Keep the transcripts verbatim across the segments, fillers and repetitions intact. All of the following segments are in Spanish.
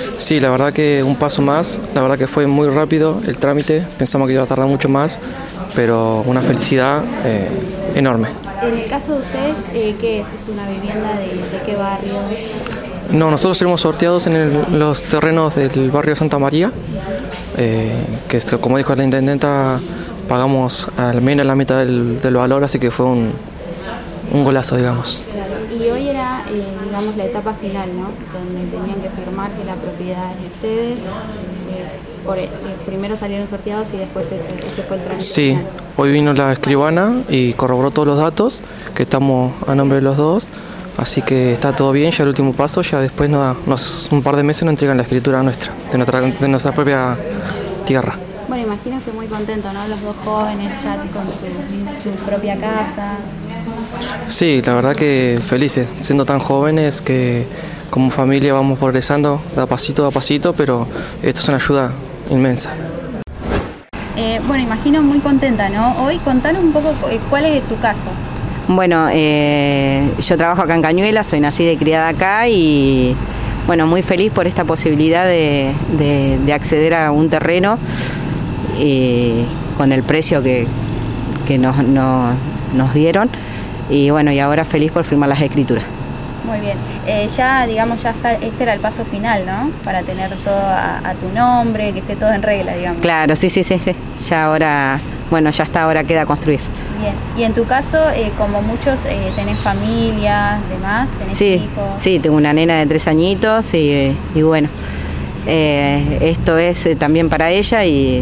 Sí, la verdad que un paso más, la verdad que fue muy rápido el trámite, pensamos que iba a tardar mucho más, pero una felicidad eh, enorme. En el caso de ustedes, eh, ¿qué es? ¿Es una vivienda de, de qué barrio? No, nosotros seremos sorteados en el- los terrenos del barrio Santa María, eh, que es- como dijo la intendenta, pagamos al menos la mitad del, del valor, así que fue un, un golazo, digamos. Claro. Y hoy era, eh, digamos, la etapa final, ¿no? Donde tenían que firmar que la propiedad es de ustedes. Eh, por, eh, primero salieron sorteados y después ese, ese fue el trámite Sí, final. hoy vino la escribana y corroboró todos los datos, que estamos a nombre de los dos, así que está todo bien, ya el último paso, ya después nos, nos- un par de meses nos entregan la escritura nuestra, de nuestra, de nuestra propia tierra. Bueno, imagino que muy contento, ¿no? Los dos jóvenes ya con su, su propia casa. Sí, la verdad que felices, siendo tan jóvenes que como familia vamos progresando de a pasito a pasito, pero esto es una ayuda inmensa. Eh, bueno, imagino muy contenta, ¿no? Hoy contanos un poco eh, cuál es tu caso. Bueno, eh, yo trabajo acá en Cañuelas, soy nacida y criada acá y bueno, muy feliz por esta posibilidad de, de- de acceder a un terreno eh, con el precio que, que nos, no- nos dieron y bueno, y ahora feliz por firmar las escrituras. Muy bien. Eh, ya, digamos, ya está, este era el paso final, ¿no? Para tener todo a, a tu nombre, que esté todo en regla, digamos. Claro, sí, sí, sí, sí. Ya ahora, bueno, ya está, ahora queda construir. Bien. Y en tu caso, eh, como muchos, eh, tenés familias, demás, tenés Sí, hijos. sí, tengo una nena de tres añitos y, y bueno, eh, esto es eh, también para ella y,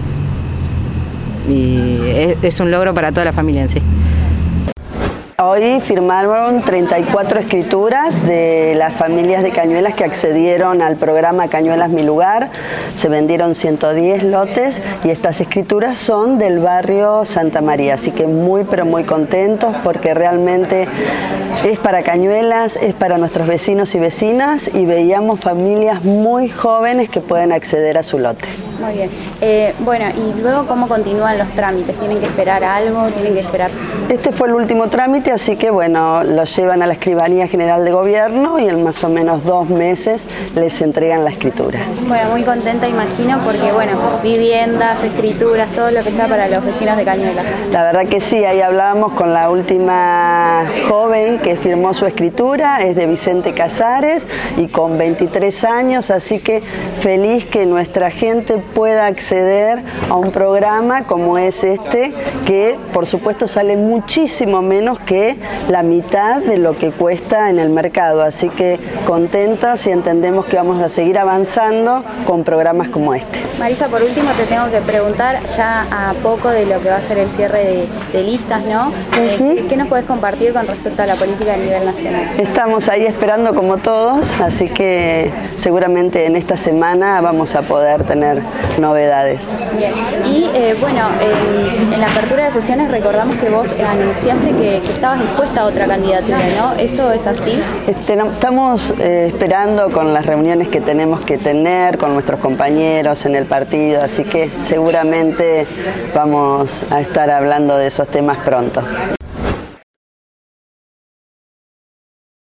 y es, es un logro para toda la familia en sí. Hoy firmaron treinta y cuatro escrituras de las familias de Cañuelas que accedieron al programa Cañuelas Mi Lugar. Se vendieron ciento diez lotes y estas escrituras son del barrio Santa María. Así que muy pero muy contentos porque realmente es para Cañuelas, es para nuestros vecinos y vecinas y veíamos familias muy jóvenes que pueden acceder a su lote. Muy bien. Eh, bueno, y luego, ¿cómo continúan los trámites? ¿Tienen que esperar algo? ¿Tienen que esperar...? Este fue el último trámite, así que bueno, los llevan a la Escribanía General de Gobierno y en más o menos dos meses les entregan la escritura. Bueno, muy contenta, imagino, porque, bueno, viviendas, escrituras, todo lo que sea para los vecinos de Cañuelas. La verdad que sí, ahí hablábamos con la última joven que firmó su escritura, es de Vicente Casares y con veintitrés años, así que feliz que nuestra gente pueda acceder a un programa como es este, que por supuesto sale muchísimo menos que la mitad de lo que cuesta en el mercado, así que contentas y entendemos que vamos a seguir avanzando con programas como este. Marisa, por último te tengo que preguntar ya a poco de lo que va a ser el cierre de, de listas, ¿no? Eh, Uh-huh. ¿qué, qué nos podés compartir con respecto a la política a nivel nacional? Estamos ahí esperando como todos, así que seguramente en esta semana vamos a poder tener novedades. Bien. Y eh, bueno, en, en la apertura de sesiones recordamos que vos anunciaste que, que estabas dispuesta a otra candidatura, ¿no? ¿Eso es así? Este, no, estamos eh, esperando con las reuniones que tenemos que tener con nuestros compañeros en el partido, así que seguramente vamos a estar hablando de esos temas pronto.